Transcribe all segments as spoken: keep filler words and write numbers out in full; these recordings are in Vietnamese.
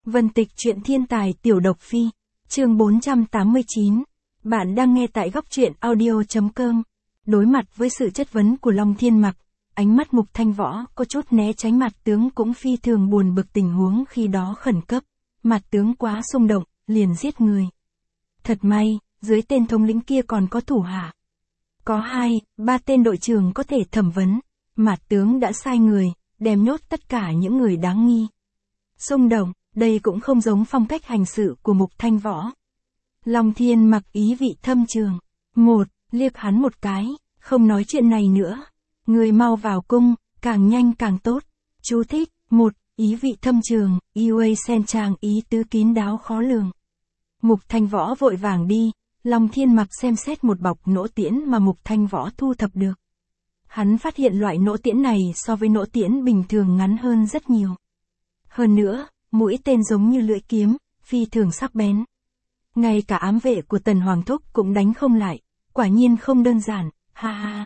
Vân Tịch truyện thiên tài tiểu độc phi, chương bốn trăm tám mươi chín. Bạn đang nghe tại góc truyện audio.com. Đối mặt với sự chất vấn của Long Thiên Mặc, ánh mắt Mục Thanh Võ có chút né tránh. Mặt tướng cũng phi thường buồn bực tình huống khi đó khẩn cấp. Mặt tướng quá xung động, liền giết người. Thật may, dưới tên thống lĩnh kia còn có thủ hạ. Có hai, ba tên đội trưởng có thể thẩm vấn. Mặt tướng đã sai người, đem nhốt tất cả những người đáng nghi. Xung động, đây cũng không giống phong cách hành sự của Mục Thanh Võ. Long Thiên Mặc ý vị thâm trường. Một, liếc hắn một cái, không nói chuyện này nữa. Người mau vào cung, càng nhanh càng tốt. Chú thích, một, ý vị thâm trường, Yue Sen Trang ý tứ kín đáo khó lường. Mục Thanh Võ vội vàng đi, Long Thiên Mặc xem xét một bọc nỗ tiễn mà Mục Thanh Võ thu thập được. Hắn phát hiện loại nỗ tiễn này so với nỗ tiễn bình thường ngắn hơn rất nhiều. Hơn nữa, mũi tên giống như lưỡi kiếm, phi thường sắc bén. Ngay cả ám vệ của Tần Hoàng Thúc cũng đánh không lại, quả nhiên không đơn giản, ha ha.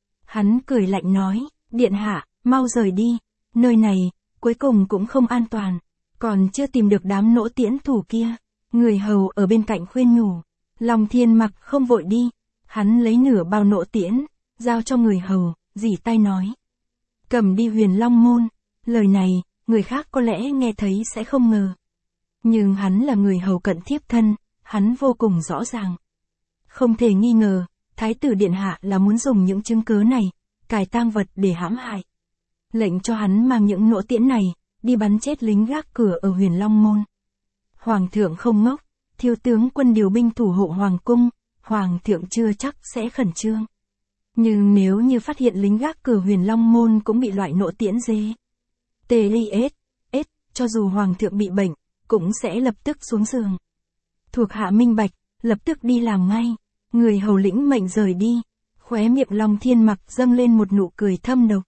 Hắn cười lạnh nói, điện hạ, mau rời đi, nơi này, cuối cùng cũng không an toàn, còn chưa tìm được đám nỗ tiễn thủ kia. Người hầu ở bên cạnh khuyên nhủ, Long Thiên Mặc không vội đi, hắn lấy nửa bao nỗ tiễn, giao cho người hầu, dỉ tay nói. Cầm đi Huyền Long Môn, lời này, người khác có lẽ nghe thấy sẽ không ngờ. Nhưng hắn là người hầu cận thiếp thân, hắn vô cùng rõ ràng. Không thể nghi ngờ, Thái tử Điện Hạ là muốn dùng những chứng cớ này, cài tang vật để hãm hại. Lệnh cho hắn mang những nỗ tiễn này, đi bắn chết lính gác cửa ở Huyền Long Môn. Hoàng thượng không ngốc, thiếu tướng quân điều binh thủ hộ Hoàng cung, Hoàng thượng chưa chắc sẽ khẩn trương. Nhưng nếu như phát hiện lính gác cửa Huyền Long Môn cũng bị loại nỗ tiễn dê. tê lê ét, S, cho dù Hoàng thượng bị bệnh, cũng sẽ lập tức xuống giường. Thuộc hạ minh bạch, lập tức đi làm ngay. Người hầu lĩnh mệnh rời đi, khóe miệng Long Thiên Mặc dâng lên một nụ cười thâm độc.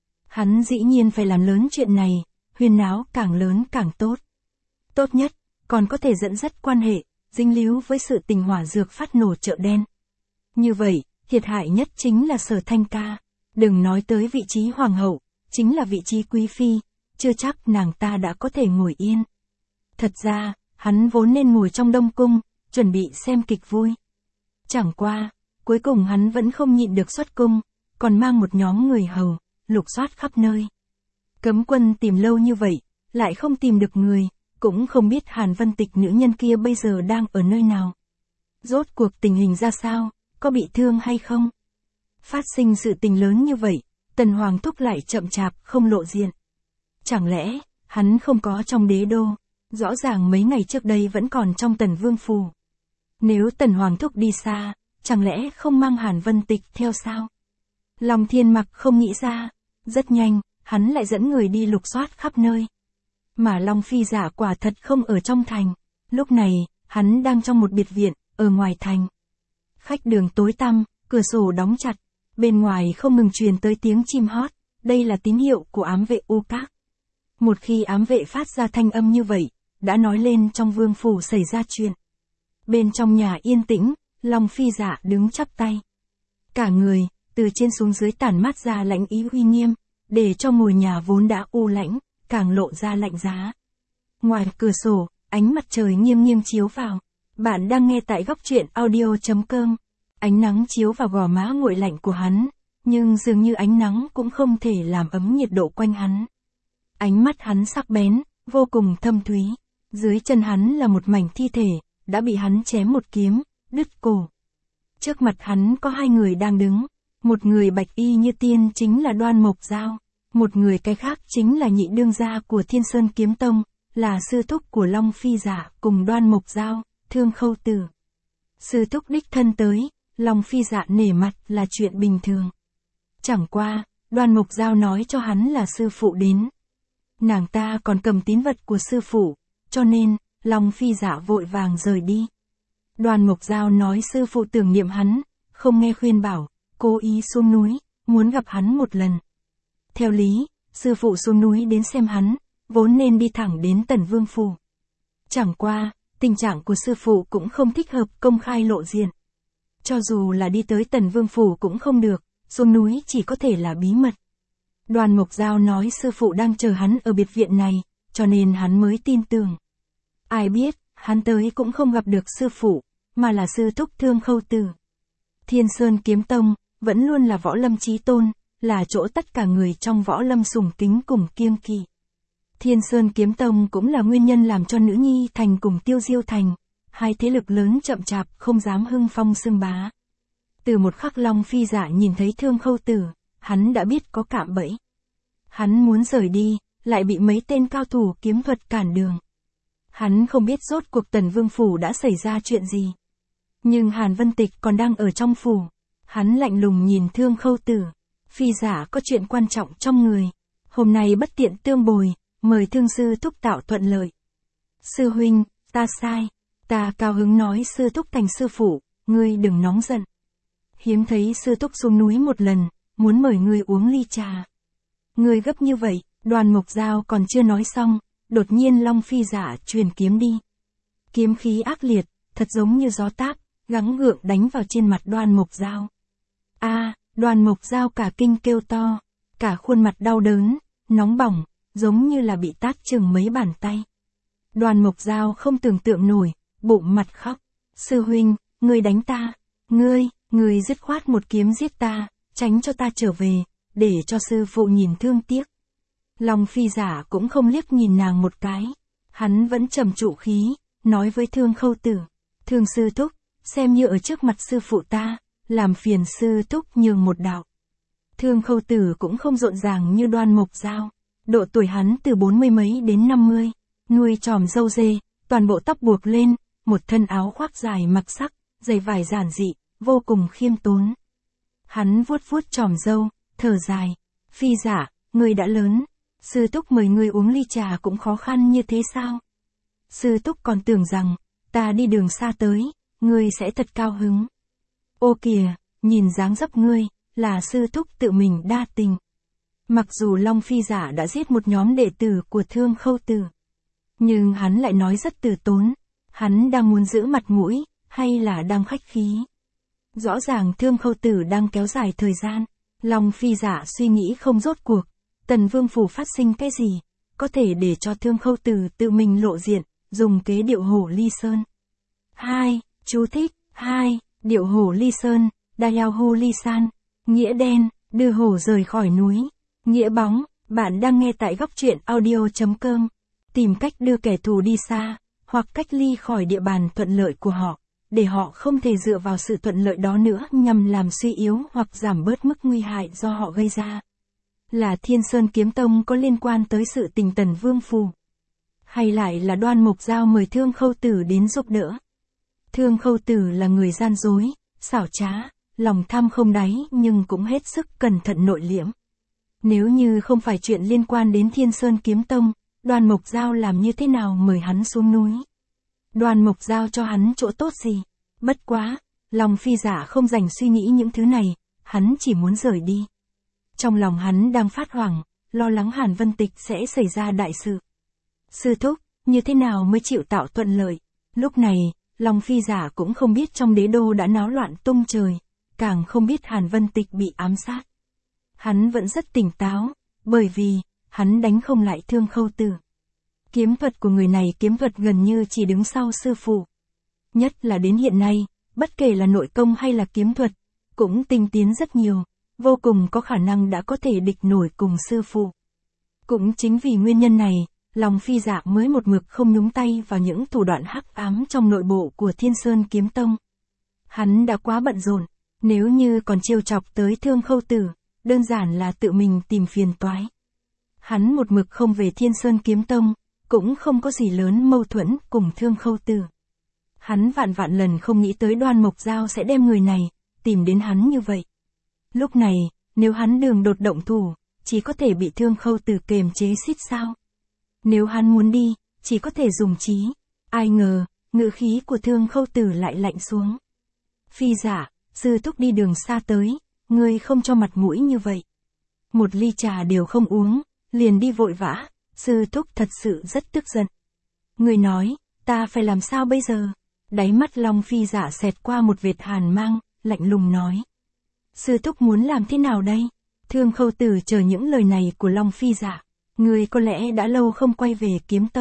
Hắn dĩ nhiên phải làm lớn chuyện này, huyên náo càng lớn càng tốt. Tốt nhất, còn có thể dẫn dắt quan hệ, dính líu với sự tình hỏa dược phát nổ chợ đen. Như vậy, thiệt hại nhất chính là Sở Thanh Ca. Đừng nói tới vị trí hoàng hậu, chính là vị trí quý phi, chưa chắc nàng ta đã có thể ngồi yên. Thật ra, hắn vốn nên ngồi trong Đông Cung, chuẩn bị xem kịch vui. Chẳng qua, cuối cùng hắn vẫn không nhịn được xuất cung, còn mang một nhóm người hầu, lục soát khắp nơi. Cấm quân tìm lâu như vậy, lại không tìm được người, cũng không biết Hàn Vân Tịch nữ nhân kia bây giờ đang ở nơi nào. Rốt cuộc tình hình ra sao, có bị thương hay không? Phát sinh sự tình lớn như vậy, Tần Hoàng Thúc lại chậm chạp không lộ diện. Chẳng lẽ, hắn không có trong đế đô, rõ ràng mấy ngày trước đây vẫn còn trong Tần Vương phủ. Nếu Tần Hoàng Thúc đi xa, chẳng lẽ không mang Hàn Vân Tịch theo sao? Long Thiên Mặc không nghĩ ra, rất nhanh, hắn lại dẫn người đi lục soát khắp nơi. Mà Long Phi Giả quả thật không ở trong thành, lúc này, hắn đang trong một biệt viện, ở ngoài thành. Khách đường tối tăm, cửa sổ đóng chặt, bên ngoài không ngừng truyền tới tiếng chim hót, đây là tín hiệu của ám vệ U Các. Một khi ám vệ phát ra thanh âm như vậy, đã nói lên trong vương phủ xảy ra chuyện. Bên trong nhà yên tĩnh, Long Phi Giả đứng chắp tay. Cả người, từ trên xuống dưới tản mát ra lãnh ý uy nghiêm, để cho ngôi nhà vốn đã u lãnh, càng lộ ra lạnh giá. Ngoài cửa sổ, ánh mặt trời nghiêng nghiêng chiếu vào. Bạn đang nghe tại góc truyện audio.com. Ánh nắng chiếu vào gò má nguội lạnh của hắn, nhưng dường như ánh nắng cũng không thể làm ấm nhiệt độ quanh hắn. Ánh mắt hắn sắc bén, vô cùng thâm thúy. Dưới chân hắn là một mảnh thi thể, đã bị hắn chém một kiếm, đứt cổ. Trước mặt hắn có hai người đang đứng. Một người bạch y như tiên chính là Đoan Mộc Giao. Một người cái khác chính là nhị đương gia của Thiên Sơn Kiếm Tông, là sư thúc của Long Phi Giả cùng Đoan Mộc Giao, Thương Khâu Tử. Sư thúc đích thân tới, Long Phi Giả nể mặt là chuyện bình thường. Chẳng qua, Đoan Mộc Giao nói cho hắn là sư phụ đến. Nàng ta còn cầm tín vật của sư phụ, cho nên, Long Phi Giả vội vàng rời đi. Đoan Mộc Giao nói sư phụ tưởng niệm hắn, không nghe khuyên bảo, cố ý xuống núi, muốn gặp hắn một lần. Theo lý, sư phụ xuống núi đến xem hắn, vốn nên đi thẳng đến Tần Vương phủ. Chẳng qua, tình trạng của sư phụ cũng không thích hợp công khai lộ diện. Cho dù là đi tới Tần Vương phủ cũng không được, xuống núi chỉ có thể là bí mật. Đoan Mộc Giao nói sư phụ đang chờ hắn ở biệt viện này, cho nên hắn mới tin tưởng. Ai biết, hắn tới cũng không gặp được sư phụ, mà là sư thúc Thương Khâu Tử. Thiên Sơn Kiếm Tông, vẫn luôn là võ lâm chí tôn, là chỗ tất cả người trong võ lâm sùng kính cùng kiêng kỵ. Thiên Sơn Kiếm Tông cũng là nguyên nhân làm cho Nữ Nhi Thành cùng Tiêu Diêu Thành, hai thế lực lớn chậm chạp không dám hưng phong xưng bá. Từ một khắc Long Phi Dạ nhìn thấy Thương Khâu Tử, hắn đã biết có cạm bẫy. Hắn muốn rời đi, lại bị mấy tên cao thủ kiếm thuật cản đường. Hắn không biết rốt cuộc Tần Vương Phủ đã xảy ra chuyện gì. Nhưng Hàn Vân Tịch còn đang ở trong phủ. Hắn lạnh lùng nhìn Thương Khâu Tử. Phi Giả có chuyện quan trọng trong người. Hôm nay bất tiện tương bồi, mời Thương Sư Thúc tạo thuận lợi. Sư huynh, ta sai. Ta cao hứng nói Sư Thúc thành sư phụ, ngươi đừng nóng giận. Hiếm thấy Sư Thúc xuống núi một lần, muốn mời ngươi uống ly trà. Ngươi gấp như vậy, Đoàn Mộc Giao còn chưa nói xong, đột nhiên Long Phi Giả truyền kiếm đi. Kiếm khí ác liệt, thật giống như gió táp, gắng gượng đánh vào trên mặt Đoàn Mộc Giao. A, à, Đoàn Mộc Giao cả kinh kêu to, cả khuôn mặt đau đớn, nóng bỏng, giống như là bị tát chừng mấy bàn tay. Đoàn Mộc Giao không tưởng tượng nổi, bụng mặt khóc. Sư huynh, ngươi đánh ta, ngươi, ngươi dứt khoát một kiếm giết ta, tránh cho ta trở về, để cho sư phụ nhìn thương tiếc. Long Phi Giả cũng không liếc nhìn nàng một cái, hắn vẫn trầm trụ khí, nói với Thương Khâu Tử, Thương sư thúc, xem như ở trước mặt sư phụ ta, làm phiền sư thúc nhường một đạo. Thương Khâu Tử cũng không rộn ràng như Đoan Mộc Giao, độ tuổi hắn từ bốn mươi mấy đến năm mươi, nuôi tròm râu dê, toàn bộ tóc buộc lên, một thân áo khoác dài mặc sắc, giày vải giản dị, vô cùng khiêm tốn. Hắn vuốt vuốt tròm râu, thở dài, Phi Giả, ngươi đã lớn, sư thúc mời ngươi uống ly trà cũng khó khăn như thế sao? Sư thúc còn tưởng rằng, ta đi đường xa tới, ngươi sẽ thật cao hứng. Ô kìa, nhìn dáng dấp ngươi, là sư thúc tự mình đa tình. Mặc dù Long Phi Giả đã giết một nhóm đệ tử của Thương Khâu Tử, nhưng hắn lại nói rất từ tốn, hắn đang muốn giữ mặt mũi, hay là đang khách khí. Rõ ràng Thương Khâu Tử đang kéo dài thời gian, Long Phi Giả suy nghĩ không rốt cuộc, Tần Vương Phủ phát sinh cái gì, có thể để cho Thương Khâu Tử tự mình lộ diện, dùng kế điệu hổ ly sơn. Hai, chú thích, hai, điệu hổ ly sơn, Đao hô ly san, nghĩa đen, đưa hổ rời khỏi núi, nghĩa bóng, bạn đang nghe tại góc truyện audio.com, tìm cách đưa kẻ thù đi xa, hoặc cách ly khỏi địa bàn thuận lợi của họ, để họ không thể dựa vào sự thuận lợi đó nữa nhằm làm suy yếu hoặc giảm bớt mức nguy hại do họ gây ra. Là Thiên Sơn Kiếm Tông có liên quan tới sự tình Tần Vương Phủ? Hay lại là Đoan Mộc Giao mời Thương Khâu Tử đến giúp đỡ? Thương Khâu Tử là người gian dối, xảo trá, lòng tham không đáy nhưng cũng hết sức cẩn thận nội liễm. Nếu như không phải chuyện liên quan đến Thiên Sơn Kiếm Tông, Đoan Mộc Giao làm như thế nào mời hắn xuống núi? Đoan Mộc Giao cho hắn chỗ tốt gì? Bất quá, Long Phi Giả không dành suy nghĩ những thứ này, hắn chỉ muốn rời đi. Trong lòng hắn đang phát hoảng, lo lắng Hàn Vân Tịch sẽ xảy ra đại sự. Sư thúc, như thế nào mới chịu tạo thuận lợi? Lúc này, Long Phi Giả cũng không biết trong đế đô đã náo loạn tung trời, càng không biết Hàn Vân Tịch bị ám sát. Hắn vẫn rất tỉnh táo, bởi vì, hắn đánh không lại Thương Khâu Tử. Kiếm thuật của người này kiếm thuật gần như chỉ đứng sau sư phụ. Nhất là đến hiện nay, bất kể là nội công hay là kiếm thuật, cũng tinh tiến rất nhiều, vô cùng có khả năng đã có thể địch nổi cùng sư phụ. Cũng chính vì nguyên nhân này, Long Phi Dạ mới một mực không nhúng tay vào những thủ đoạn hắc ám trong nội bộ của Thiên Sơn Kiếm Tông. Hắn đã quá bận rộn, nếu như còn trêu chọc tới Thương Khâu Tử, đơn giản là tự mình tìm phiền toái. Hắn một mực không về Thiên Sơn Kiếm Tông, cũng không có gì lớn mâu thuẫn cùng Thương Khâu Tử. Hắn vạn vạn lần không nghĩ tới Đoan Mộc Giao sẽ đem người này, tìm đến hắn như vậy. Lúc này, nếu hắn đường đột động thủ, chỉ có thể bị Thương Khâu Tử kềm chế xít sao. Nếu hắn muốn đi, chỉ có thể dùng trí. Ai ngờ, ngữ khí của Thương Khâu Tử lại lạnh xuống. Phi Giả, sư thúc đi đường xa tới, ngươi không cho mặt mũi như vậy. Một ly trà đều không uống, liền đi vội vã, sư thúc thật sự rất tức giận. Người nói, ta phải làm sao bây giờ? Đáy mắt Long Phi Giả xẹt qua một vệt hàn mang, lạnh lùng nói. Sư thúc muốn làm thế nào đây? Thương Khâu Tử chờ những lời này của Long Phi Giả. Người có lẽ đã lâu không quay về Kiếm Tông,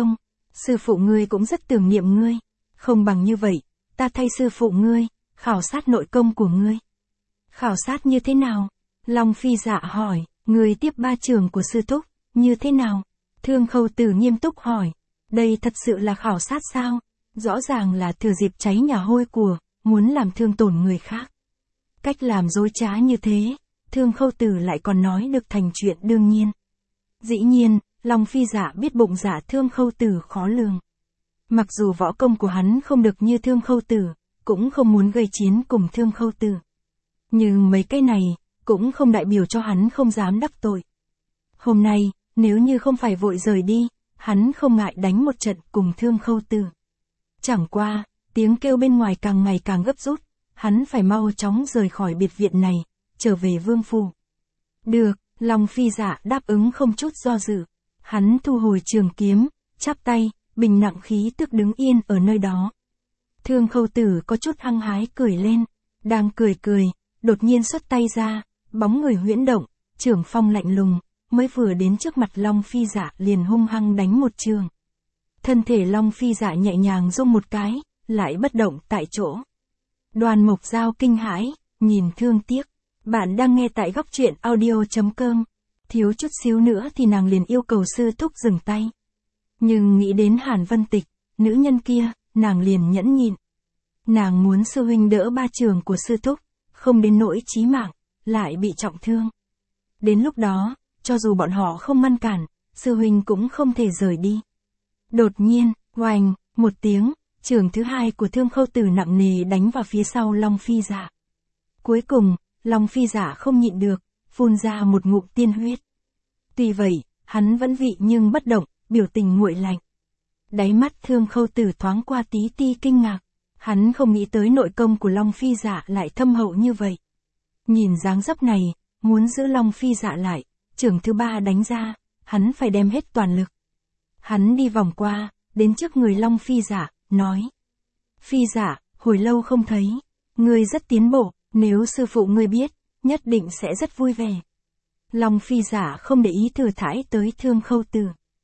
Sư phụ ngươi cũng rất tưởng niệm ngươi. Không bằng như vậy, ta thay sư phụ ngươi, khảo sát nội công của ngươi. Khảo sát như thế nào? Long Phi Dạ hỏi, ngươi tiếp ba trường của sư thúc, như thế nào? Thương Khâu Tử nghiêm túc hỏi, đây thật sự là khảo sát sao? Rõ ràng là thừa dịp cháy nhà hôi của, muốn làm thương tổn người khác. Cách làm dối trá như thế, Thương Khâu Tử lại còn nói được thành chuyện đương nhiên. Dĩ nhiên, Long Phi Dạ biết bụng dạ Thương Khâu Tử khó lường. Mặc dù võ công của hắn không được như Thương Khâu Tử, cũng không muốn gây chiến cùng Thương Khâu Tử. Nhưng mấy cái này, cũng không đại biểu cho hắn không dám đắc tội. Hôm nay, nếu như không phải vội rời đi, hắn không ngại đánh một trận cùng Thương Khâu Tử. Chẳng qua, tiếng kêu bên ngoài càng ngày càng gấp rút, hắn phải mau chóng rời khỏi biệt viện này, trở về vương phủ. Được, Long Phi Dạ đáp ứng không chút do dự. Hắn thu hồi trường kiếm, chắp tay, bình nặng khí tức đứng yên ở nơi đó. Thương Khâu Tử có chút hăng hái cười lên, đang cười cười, đột nhiên xuất tay ra, bóng người huyễn động, trưởng phong lạnh lùng, mới vừa đến trước mặt Long Phi Dạ liền hung hăng đánh một trường. Thân thể Long Phi Dạ nhẹ nhàng rung một cái, lại bất động tại chỗ. Đoàn Mộc Giao kinh hãi, nhìn thương tiếc. Bạn đang nghe tại góc truyện audio chấm com. Thiếu chút xíu nữa thì nàng liền yêu cầu sư thúc dừng tay. Nhưng nghĩ đến Hàn Vân Tịch, nữ nhân kia, nàng liền nhẫn nhịn. Nàng muốn sư huynh đỡ ba trường của sư thúc, không đến nỗi chí mạng, lại bị trọng thương. Đến lúc đó, cho dù bọn họ không ngăn cản, sư huynh cũng không thể rời đi. Đột nhiên, oành, một tiếng, trường thứ hai của Thương Khâu Tử nặng nề đánh vào phía sau Long Phi Dạ. Cuối cùng, Long Phi Dạ không nhịn được, phun ra một ngụm tiên huyết. Tuy vậy, hắn vẫn vị nhưng bất động, biểu tình nguội lạnh. Đáy mắt Thương Khâu Tử thoáng qua tí ti kinh ngạc, hắn không nghĩ tới nội công của Long Phi Dạ lại thâm hậu như vậy. Nhìn dáng dấp này, muốn giữ Long Phi Dạ lại, trường thứ ba đánh ra, hắn phải đem hết toàn lực. Hắn đi vòng qua, đến trước người Long Phi Dạ, nói. Phi Dạ, hồi lâu không thấy, ngươi rất tiến bộ, nếu sư phụ ngươi biết, nhất định sẽ rất vui vẻ. Long Phi Dạ không để ý thừa thãi tới Thương Khâu Tử.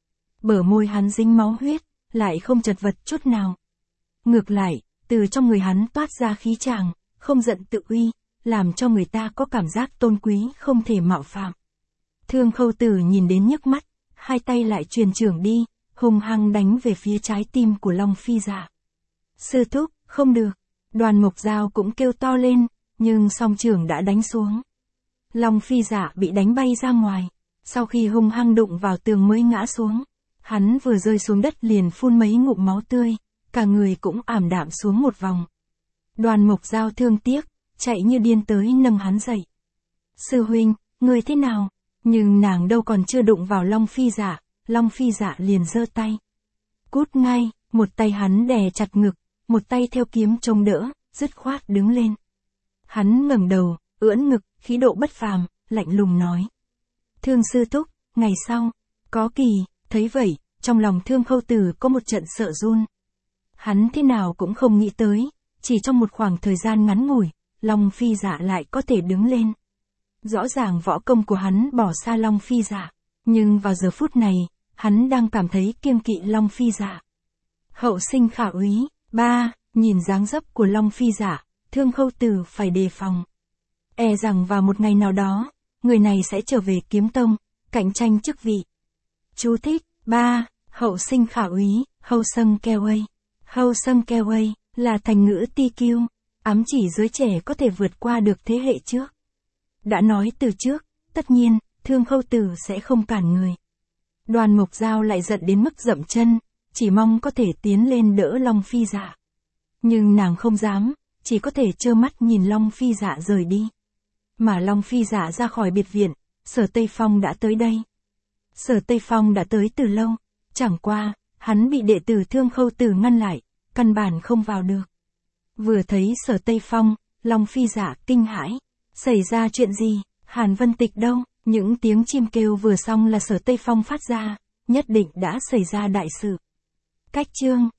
Bờ môi hắn dính máu huyết, lại không chật vật chút nào. Ngược lại, từ trong người hắn toát ra khí tràng, không giận tự uy, làm cho người ta có cảm giác tôn quý không thể mạo phạm. Thương Khâu Tử nhìn đến nhức mắt, hai tay lại truyền trưởng đi, hung hăng đánh về phía trái tim của Long Phi Dạ. Sư thúc, không được. Đoàn Mộc Giao cũng kêu to lên, nhưng song trưởng đã đánh xuống. Long Phi Dạ bị đánh bay ra ngoài, sau khi hung hăng đụng vào tường mới ngã xuống. Hắn vừa rơi xuống đất liền phun mấy ngụm máu tươi, cả người cũng ảm đạm xuống một vòng. Đoàn Mộc Giao thương tiếc, chạy như điên tới nâng hắn dậy. Sư huynh, người thế nào? Nhưng nàng đâu còn chưa đụng vào Long Phi Dạ, Long Phi Dạ liền giơ tay. Cút ngay, một tay hắn đè chặt ngực, một tay theo kiếm chống đỡ, dứt khoát đứng lên. Hắn ngẩng đầu, ưỡn ngực, khí độ bất phàm, lạnh lùng nói. Thương sư thúc, ngày sau, có kỳ, thấy vậy, trong lòng Thương Khâu Tử có một trận sợ run. Hắn thế nào cũng không nghĩ tới, chỉ trong một khoảng thời gian ngắn ngủi, Long Phi Dạ lại có thể đứng lên. Rõ ràng võ công của hắn bỏ xa Long Phi Dạ, nhưng vào giờ phút này, hắn đang cảm thấy kiêng kỵ Long Phi Dạ. Hậu sinh khả úy, ba, nhìn dáng dấp của Long Phi Dạ, Thương Khâu Tử phải đề phòng. E rằng vào một ngày nào đó, người này sẽ trở về Kiếm Tông, cạnh tranh chức vị. Chú thích, ba, hậu sinh khả úy, hậu sâng keo ây. Hậu sâng keo ây, là thành ngữ ti kiêu, ám chỉ giới trẻ có thể vượt qua được thế hệ trước. Đã nói từ trước, tất nhiên, Thương Khâu Tử sẽ không cản người. Đoàn Mộc Giao lại giận đến mức dậm chân, chỉ mong có thể tiến lên đỡ Long Phi Dạ. Nhưng nàng không dám, chỉ có thể trơ mắt nhìn Long Phi Dạ rời đi. Mà Long Phi Dạ ra khỏi biệt viện, Sở Tây Phong đã tới đây. Sở Tây Phong đã tới từ lâu, chẳng qua, hắn bị đệ tử Thương Khâu Tử ngăn lại, căn bản không vào được. Vừa thấy Sở Tây Phong, Long Phi Dạ kinh hãi. Xảy ra chuyện gì? Hàn Vân Tịch đâu? Những tiếng chim kêu vừa xong là Sở Tây Phong phát ra, nhất định đã xảy ra đại sự. Cách chương